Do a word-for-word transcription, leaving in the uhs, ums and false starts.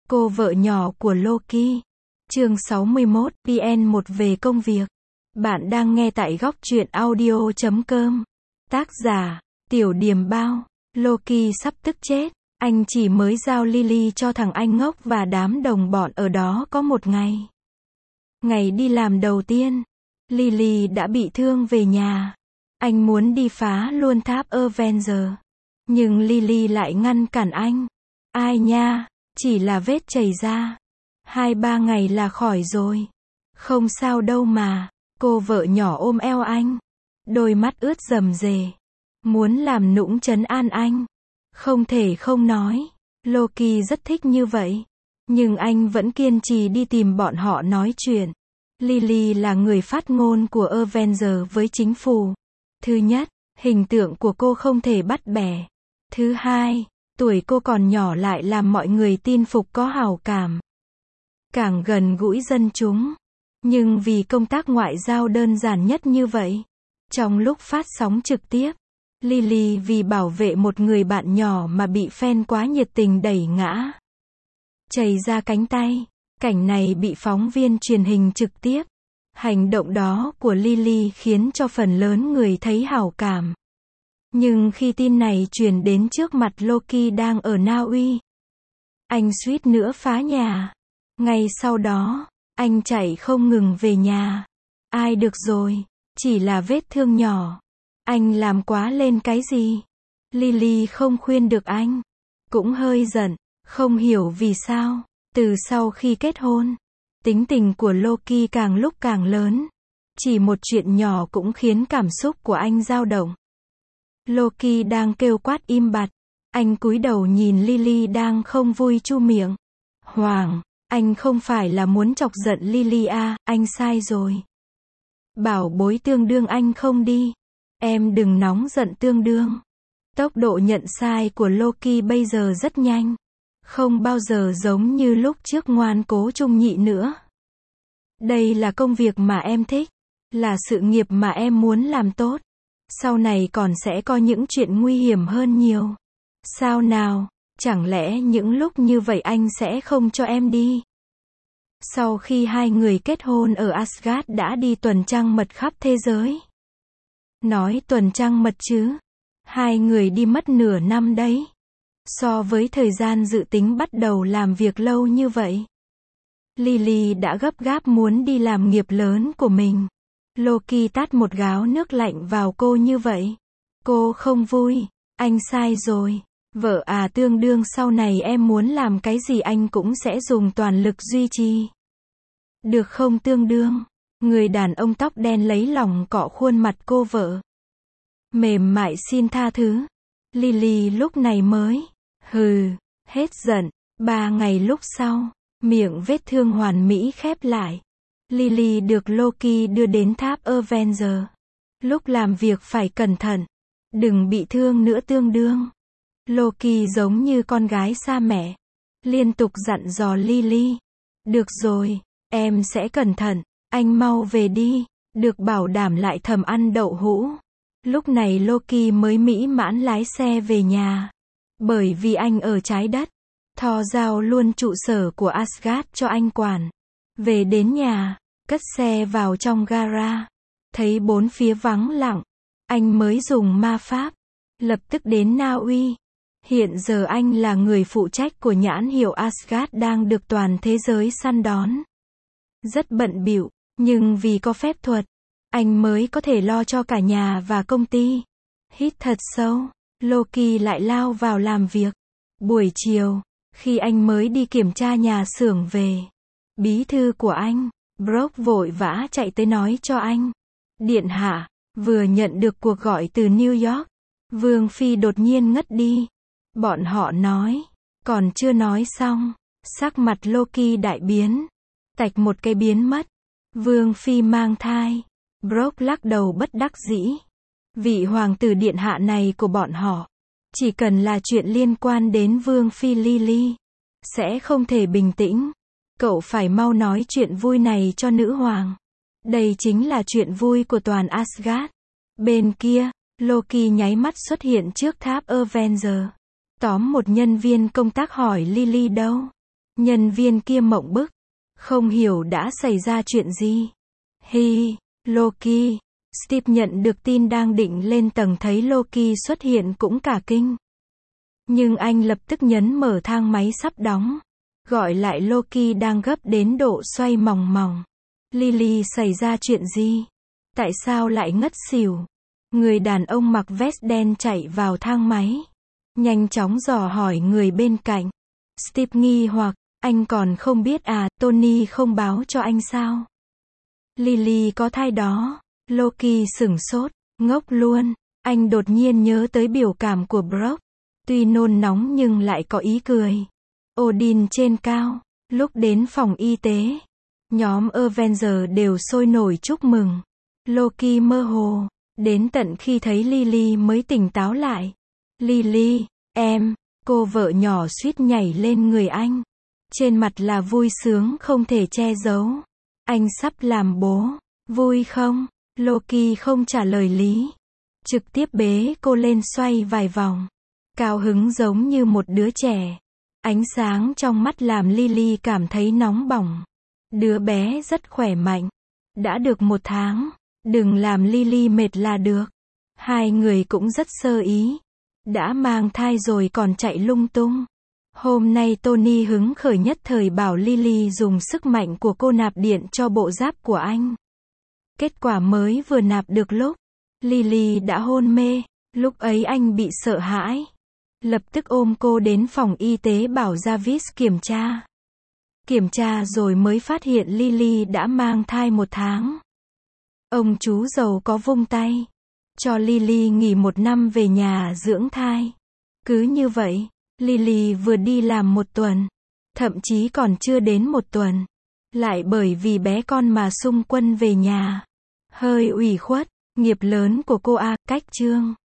Cô vợ nhỏ của Loki. Chương sáu mươi mốt, pê en một về công việc. Bạn đang nghe tại góc truyện audio chấm com. Tác giả, Tiểu Điềm Bao. Loki sắp tức chết. Anh chỉ mới giao Lily cho thằng anh ngốc và đám đồng bọn ở đó có một ngày. Ngày đi làm đầu tiên, Lily đã bị thương về nhà. Anh muốn đi phá luôn tháp Avenger. Nhưng Lily lại ngăn cản anh. Ai nha, chỉ là vết chảy ra. Hai ba ngày là khỏi rồi. Không sao đâu mà. Cô vợ nhỏ ôm eo anh. Đôi mắt ướt rầm rề. Muốn làm nũng trấn an anh. Không thể không nói. Loki rất thích như vậy. Nhưng anh vẫn kiên trì đi tìm bọn họ nói chuyện. Lily là người phát ngôn của Avenger với chính phủ. Thứ nhất, hình tượng của cô không thể bắt bẻ. Thứ hai, tuổi cô còn nhỏ lại làm mọi người tin phục có hảo cảm. Càng gần gũi dân chúng. Nhưng vì công tác ngoại giao đơn giản nhất như vậy. Trong lúc phát sóng trực tiếp, Lily vì bảo vệ một người bạn nhỏ mà bị fan quá nhiệt tình đẩy ngã. Chảy ra cánh tay. Cảnh này bị phóng viên truyền hình trực tiếp. Hành động đó của Lily khiến cho phần lớn người thấy hảo cảm. Nhưng khi tin này truyền đến trước mặt Loki đang ở Na Uy, anh suýt nữa phá nhà. Ngay sau đó, anh chạy không ngừng về nhà. Ai được rồi, chỉ là vết thương nhỏ. Anh làm quá lên cái gì? Lily không khuyên được anh. Cũng hơi giận, không hiểu vì sao. Từ sau khi kết hôn, tính tình của Loki càng lúc càng lớn. Chỉ một chuyện nhỏ cũng khiến cảm xúc của anh dao động. Loki đang kêu quát im bặt. Anh cúi đầu nhìn Lily đang không vui chu miệng. Hoàng, anh không phải là muốn chọc giận Lily à, anh sai rồi. Bảo bối tương đương anh không đi. Em đừng nóng giận tương đương. Tốc độ nhận sai của Loki bây giờ rất nhanh. Không bao giờ giống như lúc trước ngoan cố trung nhị nữa. Đây là công việc mà em thích. Là sự nghiệp mà em muốn làm tốt. Sau này còn sẽ có những chuyện nguy hiểm hơn nhiều. Sao nào, chẳng lẽ những lúc như vậy anh sẽ không cho em đi? Sau khi hai người kết hôn ở Asgard đã đi tuần trăng mật khắp thế giới. Nói tuần trăng mật chứ. Hai người đi mất nửa năm đấy. So với thời gian dự tính bắt đầu làm việc lâu như vậy. Lily đã gấp gáp muốn đi làm nghiệp lớn của mình. Loki tát một gáo nước lạnh vào cô như vậy. Cô không vui. Anh sai rồi. Vợ à, tương đương sau này em muốn làm cái gì anh cũng sẽ dùng toàn lực duy trì. Được không tương đương? Người đàn ông tóc đen lấy lòng cọ khuôn mặt cô vợ. Mềm mại xin tha thứ. Lily lúc này mới. Hừ, hết giận. Ba ngày lúc sau, miệng vết thương hoàn mỹ khép lại. Lily được Loki đưa đến tháp Avenger. Lúc làm việc phải cẩn thận. Đừng bị thương nữa tương đương. Loki giống như con gái xa mẹ. Liên tục dặn dò Lily. Được rồi, em sẽ cẩn thận. Anh mau về đi. Được bảo đảm lại thầm ăn đậu hũ. Lúc này Loki mới mỹ mãn lái xe về nhà. Bởi vì anh ở trái đất. Thor giao luôn trụ sở của Asgard cho anh quản. Về đến nhà, cất xe vào trong gara. Thấy bốn phía vắng lặng. Anh mới dùng ma pháp. Lập tức đến Na Uy. Hiện giờ anh là người phụ trách của nhãn hiệu Asgard đang được toàn thế giới săn đón. Rất bận bịu, nhưng vì có phép thuật, anh mới có thể lo cho cả nhà và công ty. Hít thật sâu, Loki lại lao vào làm việc. Buổi chiều, khi anh mới đi kiểm tra nhà xưởng về, bí thư của anh, Brock vội vã chạy tới nói cho anh. Điện hạ, vừa nhận được cuộc gọi từ New York. Vương Phi đột nhiên ngất đi. Bọn họ nói, còn chưa nói xong, sắc mặt Loki đại biến. Tạch một cái biến mất. Vương Phi mang thai. Brock lắc đầu bất đắc dĩ. Vị hoàng tử điện hạ này của bọn họ, chỉ cần là chuyện liên quan đến Vương Phi Lily, sẽ không thể bình tĩnh. Cậu phải mau nói chuyện vui này cho nữ hoàng. Đây chính là chuyện vui của toàn Asgard. Bên kia, Loki nháy mắt xuất hiện trước tháp Avenger. Tóm một nhân viên công tác hỏi Lily đâu. Nhân viên kia mộng bức, không hiểu đã xảy ra chuyện gì. Hi, Loki. Steve nhận được tin đang định lên tầng thấy Loki xuất hiện cũng cả kinh. Nhưng anh lập tức nhấn mở thang máy sắp đóng. Gọi lại Loki đang gấp đến độ xoay mòng mòng. Lily, xảy ra chuyện gì? Tại sao lại ngất xỉu? Người đàn ông mặc vest đen chạy vào thang máy. Nhanh chóng dò hỏi người bên cạnh. Steve nghi hoặc, anh còn không biết à, Tony không báo cho anh sao? Lily có thai đó. Loki sửng sốt, ngốc luôn. Anh đột nhiên nhớ tới biểu cảm của Brock. Tuy nôn nóng nhưng lại có ý cười. Odin trên cao. Lúc đến phòng y tế, nhóm Avenger đều sôi nổi chúc mừng. Loki mơ hồ, đến tận khi thấy Lily mới tỉnh táo lại. Lily, em, cô vợ nhỏ suýt nhảy lên người anh. Trên mặt là vui sướng không thể che giấu. Anh sắp làm bố, vui không? Loki không trả lời lý. Trực tiếp bế cô lên xoay vài vòng. Cao hứng giống như một đứa trẻ. Ánh sáng trong mắt làm Lily cảm thấy nóng bỏng. Đứa bé rất khỏe mạnh. Đã được một tháng. Đừng làm Lily mệt là được. Hai người cũng rất sơ ý. Đã mang thai rồi còn chạy lung tung. Hôm nay Tony hứng khởi nhất thời bảo Lily dùng sức mạnh của cô nạp điện cho bộ giáp của anh. Kết quả mới vừa nạp được lúc Lily đã hôn mê. Lúc ấy anh bị sợ hãi. Lập tức ôm cô đến phòng y tế bảo Jarvis kiểm tra. Kiểm tra rồi mới phát hiện Lily đã mang thai một tháng. Ông chú giàu có vung tay. Cho Lily nghỉ một năm về nhà dưỡng thai. Cứ như vậy, Lily vừa đi làm một tuần. Thậm chí còn chưa đến một tuần. Lại bởi vì bé con mà xung quân về nhà. Hơi ủy khuất, nghiệp lớn của cô A, cách chương.